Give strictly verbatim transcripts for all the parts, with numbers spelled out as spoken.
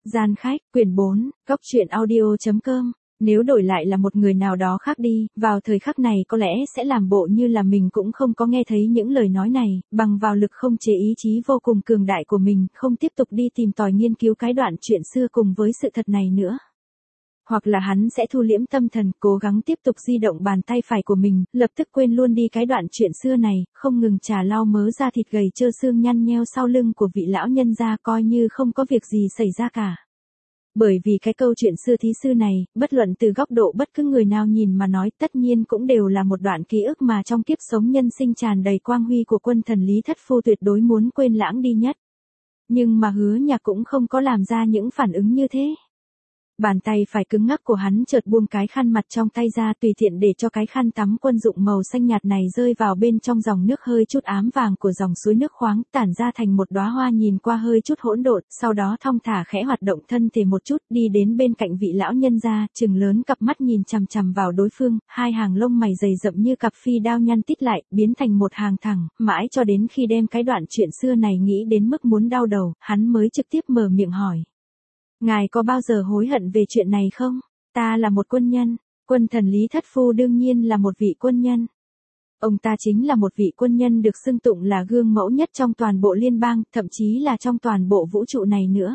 Gian khách, quyển bốn, góc truyện audio.com. Nếu đổi lại là một người nào đó khác đi, vào thời khắc này có lẽ sẽ làm bộ như là mình cũng không có nghe thấy những lời nói này, bằng vào lực không chế ý chí vô cùng cường đại của mình, không tiếp tục đi tìm tòi nghiên cứu cái đoạn chuyện xưa cùng với sự thật này nữa. Hoặc là hắn sẽ thu liễm tâm thần, cố gắng tiếp tục di động bàn tay phải của mình, lập tức quên luôn đi cái đoạn chuyện xưa này, không ngừng trà lau mớ da thịt gầy trơ xương nhăn nheo sau lưng của vị lão nhân gia coi như không có việc gì xảy ra cả. Bởi vì cái câu chuyện xưa thí sư này, bất luận từ góc độ bất cứ người nào nhìn mà nói tất nhiên cũng đều là một đoạn ký ức mà trong kiếp sống nhân sinh tràn đầy quang huy của quân thần Lý Thất Phu tuyệt đối muốn quên lãng đi nhất. Nhưng mà Hứa Nhạc cũng không có làm ra những phản ứng như thế. Bàn tay phải cứng ngắc của hắn chợt buông cái khăn mặt trong tay ra tùy tiện để cho cái khăn tắm quân dụng màu xanh nhạt này rơi vào bên trong dòng nước hơi chút ám vàng của dòng suối nước khoáng, tản ra thành một đóa hoa nhìn qua hơi chút hỗn độn, sau đó thong thả khẽ hoạt động thân thể một chút, đi đến bên cạnh vị lão nhân gia, trừng lớn cặp mắt nhìn chằm chằm vào đối phương, hai hàng lông mày dày rậm như cặp phi đao nhăn tít lại, biến thành một hàng thẳng, mãi cho đến khi đem cái đoạn chuyện xưa này nghĩ đến mức muốn đau đầu, hắn mới trực tiếp mở miệng hỏi. Ngài có bao giờ hối hận về chuyện này không? Ta là một quân nhân, quân thần Lý Thất Phu đương nhiên là một vị quân nhân. Ông ta chính là một vị quân nhân được xưng tụng là gương mẫu nhất trong toàn bộ liên bang, thậm chí là trong toàn bộ vũ trụ này nữa.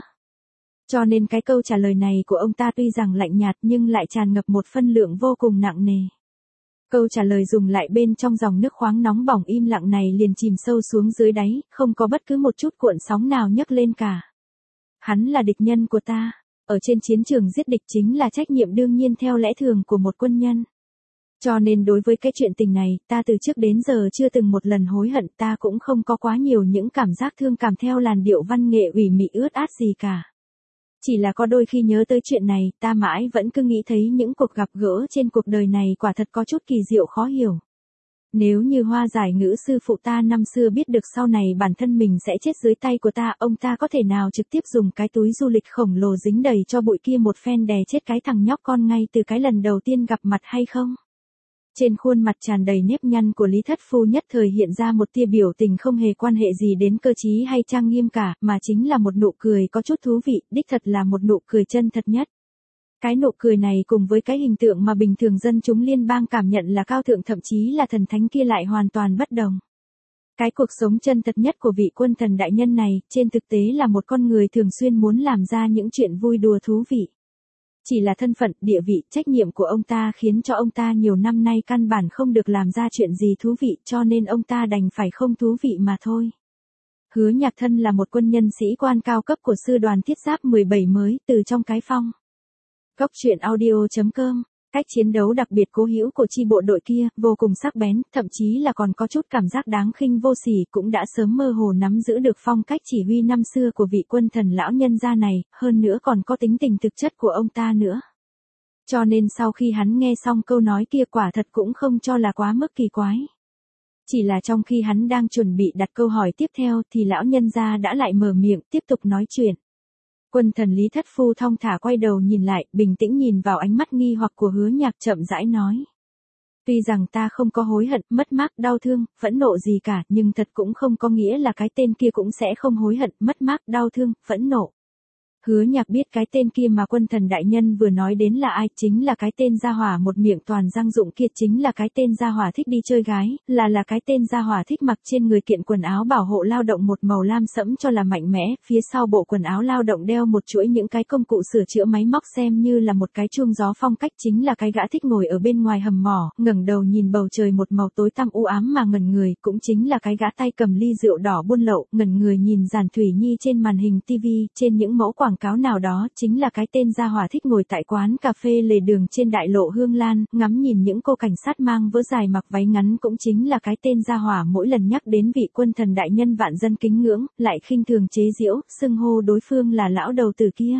Cho nên cái câu trả lời này của ông ta tuy rằng lạnh nhạt nhưng lại tràn ngập một phân lượng vô cùng nặng nề. Câu trả lời dùng lại bên trong dòng nước khoáng nóng bỏng im lặng này liền chìm sâu xuống dưới đáy, không có bất cứ một chút cuộn sóng nào nhấc lên cả. Hắn là địch nhân của ta, ở trên chiến trường giết địch chính là trách nhiệm đương nhiên theo lẽ thường của một quân nhân. Cho nên đối với cái chuyện tình này, ta từ trước đến giờ chưa từng một lần hối hận, ta cũng không có quá nhiều những cảm giác thương cảm theo làn điệu văn nghệ ủy mị ướt át gì cả. Chỉ là có đôi khi nhớ tới chuyện này, ta mãi vẫn cứ nghĩ thấy những cuộc gặp gỡ trên cuộc đời này quả thật có chút kỳ diệu khó hiểu. Nếu như Hoa Giải Ngữ sư phụ ta năm xưa biết được sau này bản thân mình sẽ chết dưới tay của ta, ông ta có thể nào trực tiếp dùng cái túi du lịch khổng lồ dính đầy cho bụi kia một phen đè chết cái thằng nhóc con ngay từ cái lần đầu tiên gặp mặt hay không? Trên khuôn mặt tràn đầy nếp nhăn của Lý Thất Phu nhất thời hiện ra một tia biểu tình không hề quan hệ gì đến cơ trí hay trang nghiêm cả, mà chính là một nụ cười có chút thú vị, đích thật là một nụ cười chân thật nhất. Cái nụ cười này cùng với cái hình tượng mà bình thường dân chúng liên bang cảm nhận là cao thượng thậm chí là thần thánh kia lại hoàn toàn bất đồng. Cái cuộc sống chân thật nhất của vị quân thần đại nhân này, trên thực tế là một con người thường xuyên muốn làm ra những chuyện vui đùa thú vị. Chỉ là thân phận, địa vị, trách nhiệm của ông ta khiến cho ông ta nhiều năm nay căn bản không được làm ra chuyện gì thú vị cho nên ông ta đành phải không thú vị mà thôi. Hứa Nhạc thân là một quân nhân sĩ quan cao cấp của sư đoàn thiết giáp mười bảy mới từ trong cái phong. Góc truyện audio.com. Cách chiến đấu đặc biệt cố hữu của chi bộ đội kia, vô cùng sắc bén, thậm chí là còn có chút cảm giác đáng khinh vô sỉ, cũng đã sớm mơ hồ nắm giữ được phong cách chỉ huy năm xưa của vị quân thần lão nhân gia này, hơn nữa còn có tính tình thực chất của ông ta nữa. Cho nên sau khi hắn nghe xong câu nói kia quả thật cũng không cho là quá mức kỳ quái. Chỉ là trong khi hắn đang chuẩn bị đặt câu hỏi tiếp theo thì lão nhân gia đã lại mở miệng tiếp tục nói chuyện. Quân thần Lý Thất Phu thong thả quay đầu nhìn lại, bình tĩnh nhìn vào ánh mắt nghi hoặc của Hứa Nhạc chậm rãi nói. Tuy rằng ta không có hối hận, mất mát, đau thương, phẫn nộ gì cả, nhưng thật cũng không có nghĩa là cái tên kia cũng sẽ không hối hận, mất mát, đau thương, phẫn nộ. Hứa Nhạc biết cái tên kia mà quân thần đại nhân vừa nói đến là ai, chính là cái tên gia hỏa một miệng toàn răng rụng kia, chính là cái tên gia hỏa thích đi chơi gái, là là cái tên gia hỏa thích mặc trên người kiện quần áo bảo hộ lao động một màu lam sẫm cho là mạnh mẽ, phía sau bộ quần áo lao động đeo một chuỗi những cái công cụ sửa chữa máy móc xem như là một cái chuông gió phong cách, chính là cái gã thích ngồi ở bên ngoài hầm mỏ, ngẩng đầu nhìn bầu trời một màu tối tăm u ám mà ngẩn người, cũng chính là cái gã tay cầm ly rượu đỏ buôn lậu, ngẩn người nhìn Giản Thủy Nhi trên màn hình tivi, trên những mẫu quảng cáo nào đó, chính là cái tên gia hỏa thích ngồi tại quán cà phê lề đường trên đại lộ Hương Lan, ngắm nhìn những cô cảnh sát mang vớ dài mặc váy ngắn, cũng chính là cái tên gia hỏa mỗi lần nhắc đến vị quân thần đại nhân vạn dân kính ngưỡng, lại khinh thường chế giễu, xưng hô đối phương là lão đầu tử kia.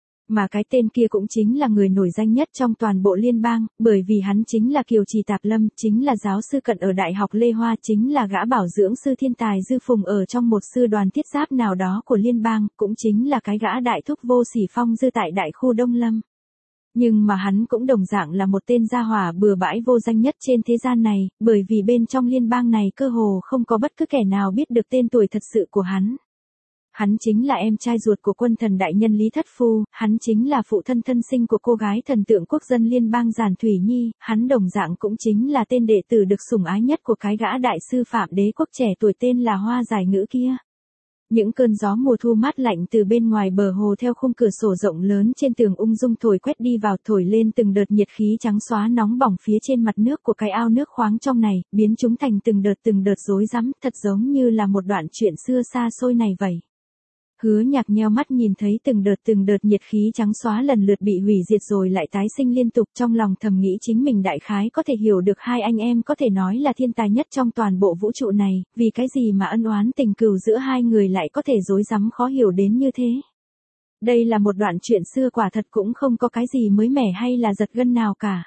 Mà cái tên kia cũng chính là người nổi danh nhất trong toàn bộ liên bang, bởi vì hắn chính là Kiều Trì Tạp Lâm, chính là giáo sư cận ở Đại học Lê Hoa, chính là gã bảo dưỡng sư thiên tài Dư Phùng ở trong một sư đoàn thiết giáp nào đó của liên bang, cũng chính là cái gã đại thúc vô sỉ Phong Dư tại đại khu Đông Lâm. Nhưng mà hắn cũng đồng dạng là một tên gia hỏa bừa bãi vô danh nhất trên thế gian này, bởi vì bên trong liên bang này cơ hồ không có bất cứ kẻ nào biết được tên tuổi thật sự của hắn. Hắn chính là em trai ruột của quân thần đại nhân Lý Thất Phu, hắn chính là phụ thân thân sinh của cô gái thần tượng quốc dân liên bang Giản Thủy Nhi, hắn đồng dạng cũng chính là tên đệ tử được sủng ái nhất của cái gã đại sư phạm đế quốc trẻ tuổi tên là Hoa Giải Ngữ kia. Những cơn gió mùa thu mát lạnh từ bên ngoài bờ hồ theo khung cửa sổ rộng lớn trên tường ung dung thổi quét đi vào, thổi lên từng đợt nhiệt khí trắng xóa nóng bỏng phía trên mặt nước của cái ao nước khoáng trong này, biến chúng thành từng đợt từng đợt rối rắm, thật giống như là một đoạn chuyện xưa xa xôi này vậy. Hứa Nhạc nheo mắt nhìn thấy từng đợt từng đợt nhiệt khí trắng xóa lần lượt bị hủy diệt rồi lại tái sinh liên tục, trong lòng thầm nghĩ chính mình đại khái có thể hiểu được hai anh em có thể nói là thiên tài nhất trong toàn bộ vũ trụ này, vì cái gì mà ân oán tình cừu giữa hai người lại có thể rối rắm khó hiểu đến như thế. Đây là một đoạn chuyện xưa quả thật cũng không có cái gì mới mẻ hay là giật gân nào cả.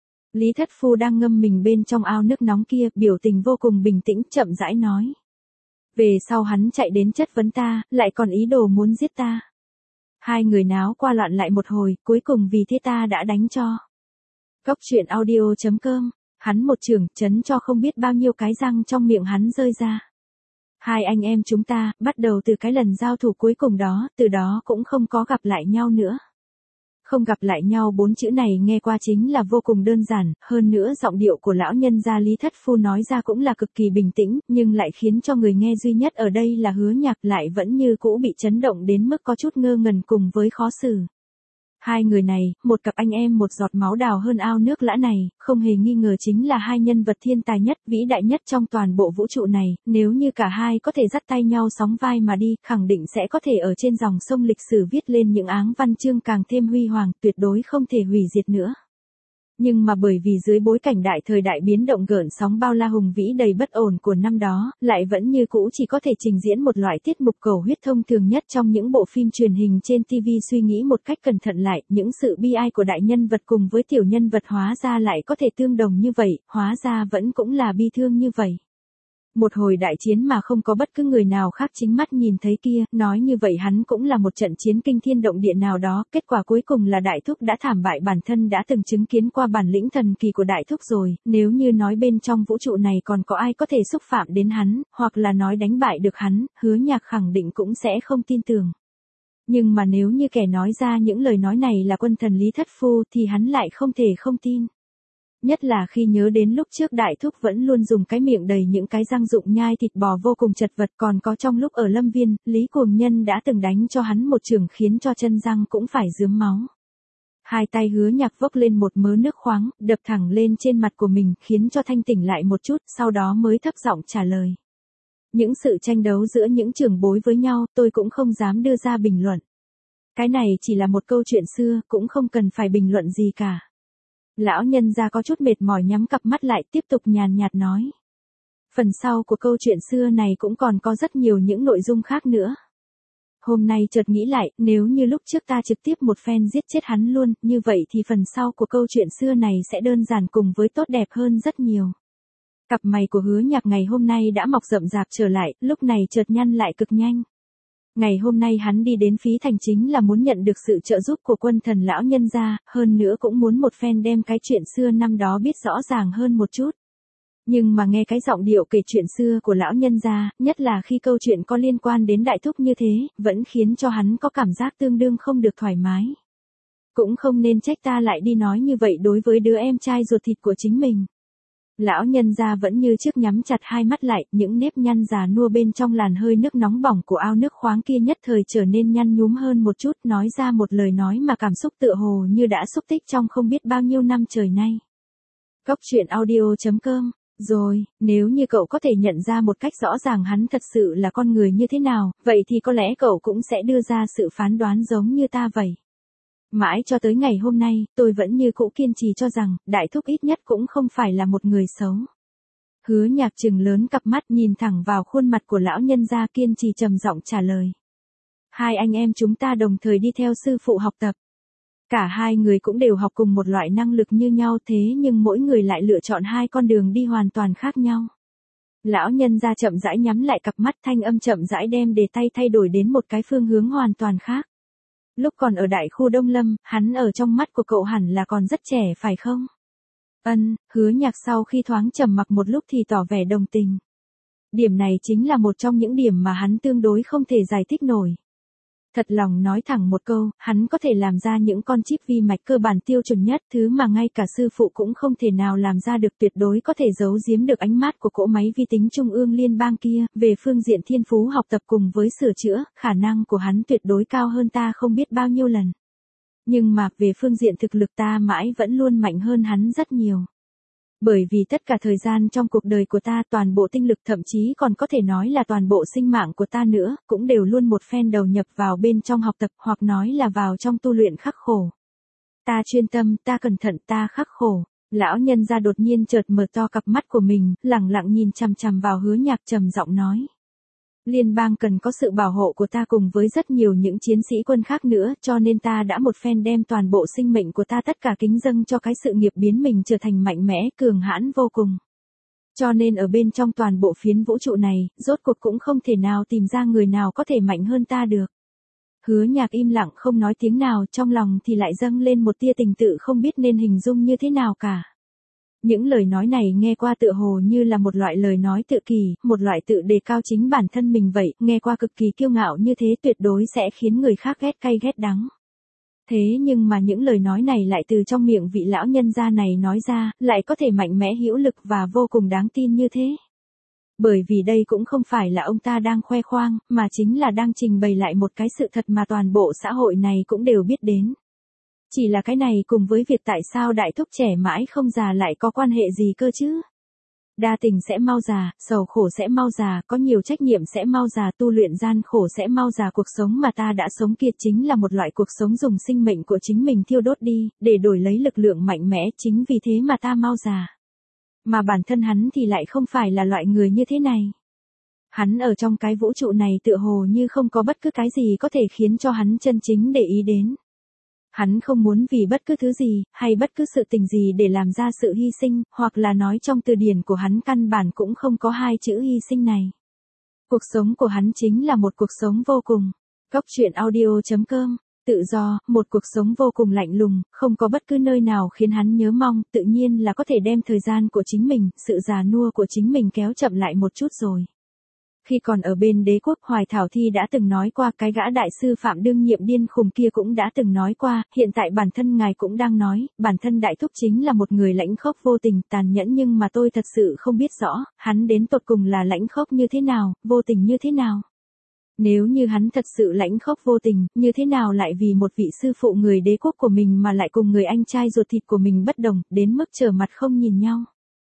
Lý Thất Phu đang ngâm mình bên trong ao nước nóng kia, biểu tình vô cùng bình tĩnh, chậm rãi nói. Về sau hắn chạy đến chất vấn ta, lại còn ý đồ muốn giết ta. Hai người náo qua loạn lại một hồi, cuối cùng vì thế ta đã đánh cho. Cốc truyện audio chấm com, hắn một chưởng chấn cho không biết bao nhiêu cái răng trong miệng hắn rơi ra. Hai anh em chúng ta, bắt đầu từ cái lần giao thủ cuối cùng đó, từ đó cũng không có gặp lại nhau nữa. Không gặp lại nhau bốn chữ này nghe qua chính là vô cùng đơn giản, hơn nữa giọng điệu của lão nhân gia Lý Thất Phu nói ra cũng là cực kỳ bình tĩnh, nhưng lại khiến cho người nghe duy nhất ở đây là Hứa Nhạc lại vẫn như cũ bị chấn động đến mức có chút ngơ ngẩn cùng với khó xử. Hai người này, một cặp anh em một giọt máu đào hơn ao nước lã này, không hề nghi ngờ chính là hai nhân vật thiên tài nhất, vĩ đại nhất trong toàn bộ vũ trụ này, nếu như cả hai có thể dắt tay nhau sóng vai mà đi, khẳng định sẽ có thể ở trên dòng sông lịch sử viết lên những áng văn chương càng thêm huy hoàng, tuyệt đối không thể hủy diệt nữa. Nhưng mà bởi vì dưới bối cảnh đại thời đại biến động gợn sóng bao la hùng vĩ đầy bất ổn của năm đó, lại vẫn như cũ chỉ có thể trình diễn một loại tiết mục cầu huyết thông thường nhất trong những bộ phim truyền hình trên ti vi. Suy nghĩ một cách cẩn thận lại, những sự bi ai của đại nhân vật cùng với tiểu nhân vật hóa ra lại có thể tương đồng như vậy, hóa ra vẫn cũng là bi thương như vậy. Một hồi đại chiến mà không có bất cứ người nào khác chính mắt nhìn thấy kia, nói như vậy hắn cũng là một trận chiến kinh thiên động địa nào đó, kết quả cuối cùng là đại thúc đã thảm bại, bản thân đã từng chứng kiến qua bản lĩnh thần kỳ của đại thúc rồi, nếu như nói bên trong vũ trụ này còn có ai có thể xúc phạm đến hắn, hoặc là nói đánh bại được hắn, Hứa Nhạc khẳng định cũng sẽ không tin tưởng. Nhưng mà nếu như kẻ nói ra những lời nói này là quân thần Lý Thất Phu thì hắn lại không thể không tin. Nhất là khi nhớ đến lúc trước đại thúc vẫn luôn dùng cái miệng đầy những cái răng dụng nhai thịt bò vô cùng chật vật, còn có trong lúc ở Lâm Viên, Lý Cuồng Nhân đã từng đánh cho hắn một chưởng khiến cho chân răng cũng phải rướm máu. Hai tay Hứa Nhạc vốc lên một mớ nước khoáng, đập thẳng lên trên mặt của mình, khiến cho thanh tỉnh lại một chút, sau đó mới thấp giọng trả lời. Những sự tranh đấu giữa những trưởng bối với nhau, tôi cũng không dám đưa ra bình luận. Cái này chỉ là một câu chuyện xưa, cũng không cần phải bình luận gì cả. Lão nhân gia có chút mệt mỏi nhắm cặp mắt lại, tiếp tục nhàn nhạt nói. Phần sau của câu chuyện xưa này cũng còn có rất nhiều những nội dung khác nữa. Hôm nay chợt nghĩ lại, nếu như lúc trước ta trực tiếp một phen giết chết hắn luôn, như vậy thì phần sau của câu chuyện xưa này sẽ đơn giản cùng với tốt đẹp hơn rất nhiều. Cặp mày của Hứa Nhạc ngày hôm nay đã mọc rậm rạp trở lại, lúc này chợt nhăn lại cực nhanh. Ngày hôm nay hắn đi đến Phí Thành chính là muốn nhận được sự trợ giúp của quân thần lão nhân gia, hơn nữa cũng muốn một phen đem cái chuyện xưa năm đó biết rõ ràng hơn một chút. Nhưng mà nghe cái giọng điệu kể chuyện xưa của lão nhân gia, nhất là khi câu chuyện có liên quan đến đại thúc như thế, vẫn khiến cho hắn có cảm giác tương đương không được thoải mái. Cũng không nên trách ta lại đi nói như vậy đối với đứa em trai ruột thịt của chính mình. Lão nhân gia vẫn như trước nhắm chặt hai mắt lại, những nếp nhăn già nua bên trong làn hơi nước nóng bỏng của ao nước khoáng kia nhất thời trở nên nhăn nhúm hơn một chút, nói ra một lời nói mà cảm xúc tựa hồ như đã xúc tích trong không biết bao nhiêu năm trời nay. Cốc truyện audio chấm com, rồi, nếu như cậu có thể nhận ra một cách rõ ràng hắn thật sự là con người như thế nào, vậy thì có lẽ cậu cũng sẽ đưa ra sự phán đoán giống như ta vậy. Mãi cho tới ngày hôm nay, tôi vẫn như cũ kiên trì cho rằng, đại thúc ít nhất cũng không phải là một người xấu. Hứa Nhạc trừng lớn cặp mắt nhìn thẳng vào khuôn mặt của lão nhân gia, kiên trì trầm giọng trả lời. Hai anh em chúng ta đồng thời đi theo sư phụ học tập. Cả hai người cũng đều học cùng một loại năng lực như nhau, thế nhưng mỗi người lại lựa chọn hai con đường đi hoàn toàn khác nhau. Lão nhân gia chậm rãi nhắm lại cặp mắt, thanh âm chậm rãi đem đề tay thay đổi đến một cái phương hướng hoàn toàn khác. Lúc còn ở đại khu Đông Lâm, hắn ở trong mắt của cậu hẳn là còn rất trẻ phải không? Ân, Hứa Nhạc sau khi thoáng trầm mặc một lúc thì tỏ vẻ đồng tình. Điểm này chính là một trong những điểm mà hắn tương đối không thể giải thích nổi. Thật lòng nói thẳng một câu, hắn có thể làm ra những con chip vi mạch cơ bản tiêu chuẩn nhất, thứ mà ngay cả sư phụ cũng không thể nào làm ra được, tuyệt đối có thể giấu giếm được ánh mắt của cỗ máy vi tính trung ương liên bang kia. Về phương diện thiên phú học tập cùng với sửa chữa, khả năng của hắn tuyệt đối cao hơn ta không biết bao nhiêu lần. Nhưng mà, về phương diện thực lực ta mãi vẫn luôn mạnh hơn hắn rất nhiều. Bởi vì tất cả thời gian trong cuộc đời của ta, toàn bộ tinh lực, thậm chí còn có thể nói là toàn bộ sinh mạng của ta nữa, cũng đều luôn một phen đầu nhập vào bên trong học tập, hoặc nói là vào trong tu luyện khắc khổ. Ta chuyên tâm, ta cẩn thận, ta khắc khổ. Lão nhân gia đột nhiên chợt mở to cặp mắt của mình, lẳng lặng nhìn chằm chằm vào Hứa Nhạc, trầm giọng nói. Liên bang cần có sự bảo hộ của ta cùng với rất nhiều những chiến sĩ quân khác nữa, cho nên ta đã một phen đem toàn bộ sinh mệnh của ta tất cả kính dâng cho cái sự nghiệp biến mình trở thành mạnh mẽ, cường hãn vô cùng. Cho nên ở bên trong toàn bộ phiến vũ trụ này, rốt cuộc cũng không thể nào tìm ra người nào có thể mạnh hơn ta được. Hứa Nhạc im lặng không nói tiếng nào, trong lòng thì lại dâng lên một tia tình tự không biết nên hình dung như thế nào cả. Những lời nói này nghe qua tựa hồ như là một loại lời nói tự kỳ, một loại tự đề cao chính bản thân mình vậy, nghe qua cực kỳ kiêu ngạo như thế tuyệt đối sẽ khiến người khác ghét cay ghét đắng. Thế nhưng mà những lời nói này lại từ trong miệng vị lão nhân gia này nói ra, lại có thể mạnh mẽ hữu lực và vô cùng đáng tin như thế. Bởi vì đây cũng không phải là ông ta đang khoe khoang, mà chính là đang trình bày lại một cái sự thật mà toàn bộ xã hội này cũng đều biết đến. Chỉ là cái này cùng với việc tại sao đại thúc trẻ mãi không già lại có quan hệ gì cơ chứ? Đa tình sẽ mau già, sầu khổ sẽ mau già, có nhiều trách nhiệm sẽ mau già, tu luyện gian khổ sẽ mau già. Cuộc sống mà ta đã sống kia chính là một loại cuộc sống dùng sinh mệnh của chính mình thiêu đốt đi, để đổi lấy lực lượng mạnh mẽ, chính vì thế mà ta mau già. Mà bản thân hắn thì lại không phải là loại người như thế này. Hắn ở trong cái vũ trụ này tựa hồ như không có bất cứ cái gì có thể khiến cho hắn chân chính để ý đến. Hắn không muốn vì bất cứ thứ gì, hay bất cứ sự tình gì để làm ra sự hy sinh, hoặc là nói trong từ điển của hắn căn bản cũng không có hai chữ hy sinh này. Cuộc sống của hắn chính là một cuộc sống vô cùng. Góc truyện audio chấm com, tự do, một cuộc sống vô cùng lạnh lùng, không có bất cứ nơi nào khiến hắn nhớ mong, tự nhiên là có thể đem thời gian của chính mình, sự già nua của chính mình kéo chậm lại một chút rồi. Khi còn ở bên đế quốc, Hoài Thảo Thi đã từng nói qua, cái gã đại sư Phạm đương nhiệm điên khùng kia cũng đã từng nói qua, hiện tại bản thân ngài cũng đang nói, bản thân đại thúc chính là một người lãnh khốc vô tình, tàn nhẫn, nhưng mà tôi thật sự không biết rõ, hắn đến tột cùng là lãnh khốc như thế nào, vô tình như thế nào. Nếu như hắn thật sự lãnh khốc vô tình, như thế nào lại vì một vị sư phụ người đế quốc của mình mà lại cùng người anh trai ruột thịt của mình bất đồng, đến mức trở mặt không nhìn nhau.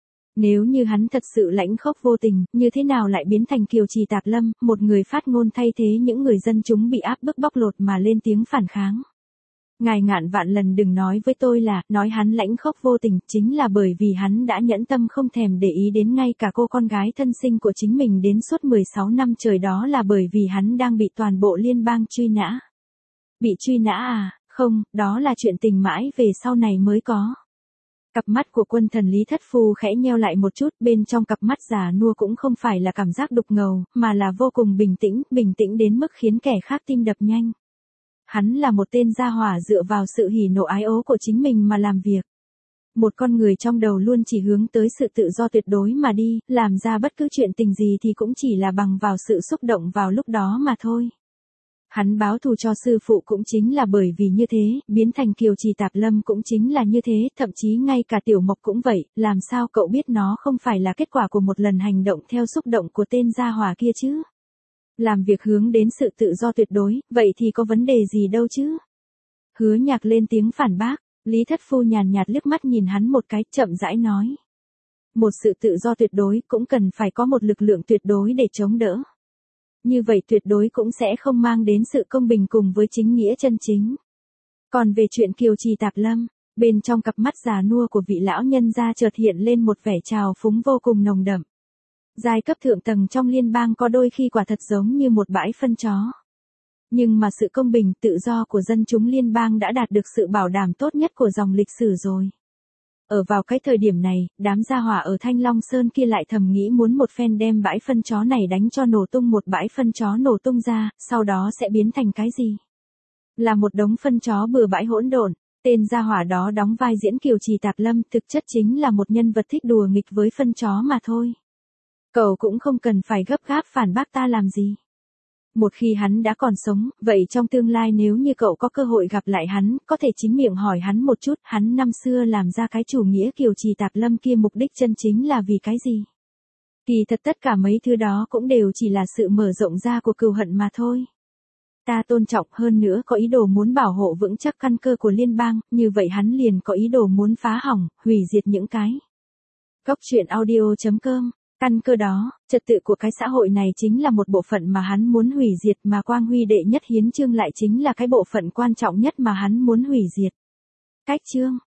Nếu như hắn thật sự lãnh khốc vô tình, như thế nào lại biến thành Kiều Trì Tạp Lâm, một người phát ngôn thay thế những người dân chúng bị áp bức bóc lột mà lên tiếng phản kháng. Ngài ngàn vạn lần đừng nói với tôi là, nói hắn lãnh khốc vô tình, chính là bởi vì hắn đã nhẫn tâm không thèm để ý đến ngay cả cô con gái thân sinh của chính mình đến suốt mười sáu năm trời, đó là bởi vì hắn đang bị toàn bộ liên bang truy nã. Bị truy nã à, không, đó là chuyện tình mãi về sau này mới có. Cặp mắt của Quân Thần Lý Thất Phu khẽ nheo lại một chút, bên trong cặp mắt già nua cũng không phải là cảm giác đục ngầu, mà là vô cùng bình tĩnh, bình tĩnh đến mức khiến kẻ khác tim đập nhanh. Hắn là một tên gia hỏa dựa vào sự hỉ nộ ái ố của chính mình mà làm việc. Một con người trong đầu luôn chỉ hướng tới sự tự do tuyệt đối mà đi, làm ra bất cứ chuyện tình gì thì cũng chỉ là bằng vào sự xúc động vào lúc đó mà thôi. Hắn báo thù cho sư phụ cũng chính là bởi vì như thế, biến thành Kiều Trì Tạp Lâm cũng chính là như thế, thậm chí ngay cả Tiểu Mộc cũng vậy, làm sao cậu biết nó không phải là kết quả của một lần hành động theo xúc động của tên gia hỏa kia chứ? Làm việc hướng đến sự tự do tuyệt đối, vậy thì có vấn đề gì đâu chứ? Hứa Nhạc lên tiếng phản bác, Lý Thất Phu nhàn nhạt liếc mắt nhìn hắn một cái, chậm rãi nói. Một sự tự do tuyệt đối cũng cần phải có một lực lượng tuyệt đối để chống đỡ. Như vậy tuyệt đối cũng sẽ không mang đến sự công bình cùng với chính nghĩa chân chính. Còn về chuyện Kiều Trì Tạp Lâm, bên trong cặp mắt già nua của vị lão nhân gia chợt hiện lên một vẻ trào phúng vô cùng nồng đậm. Giai cấp thượng tầng trong liên bang có đôi khi quả thật giống như một bãi phân chó. Nhưng mà sự công bình, tự do của dân chúng liên bang đã đạt được sự bảo đảm tốt nhất của dòng lịch sử rồi. Ở vào cái thời điểm này, đám gia hỏa ở Thanh Long Sơn kia lại thầm nghĩ muốn một phen đem bãi phân chó này đánh cho nổ tung một bãi phân chó nổ tung ra, sau đó sẽ biến thành cái gì? Là một đống phân chó bừa bãi hỗn độn. Tên gia hỏa đó đóng vai diễn Kiều Trì Tạp Lâm, thực chất chính là một nhân vật thích đùa nghịch với phân chó mà thôi. Cậu cũng không cần phải gấp gáp phản bác ta làm gì. Một khi hắn đã còn sống, vậy trong tương lai nếu như cậu có cơ hội gặp lại hắn, có thể chính miệng hỏi hắn một chút, hắn năm xưa làm ra cái chủ nghĩa Kiều Trì Tạp Lâm kia mục đích chân chính là vì cái gì? Kỳ thật tất cả mấy thứ đó cũng đều chỉ là sự mở rộng ra của cừu hận mà thôi. Ta tôn trọng hơn nữa có ý đồ muốn bảo hộ vững chắc căn cơ của liên bang, như vậy hắn liền có ý đồ muốn phá hỏng, hủy diệt những cái. Góc truyện audio chấm com. Căn cơ đó, trật tự của cái xã hội này chính là một bộ phận mà hắn muốn hủy diệt, mà Quang Huy đệ nhất hiến chương lại chính là cái bộ phận quan trọng nhất mà hắn muốn hủy diệt. Cách chương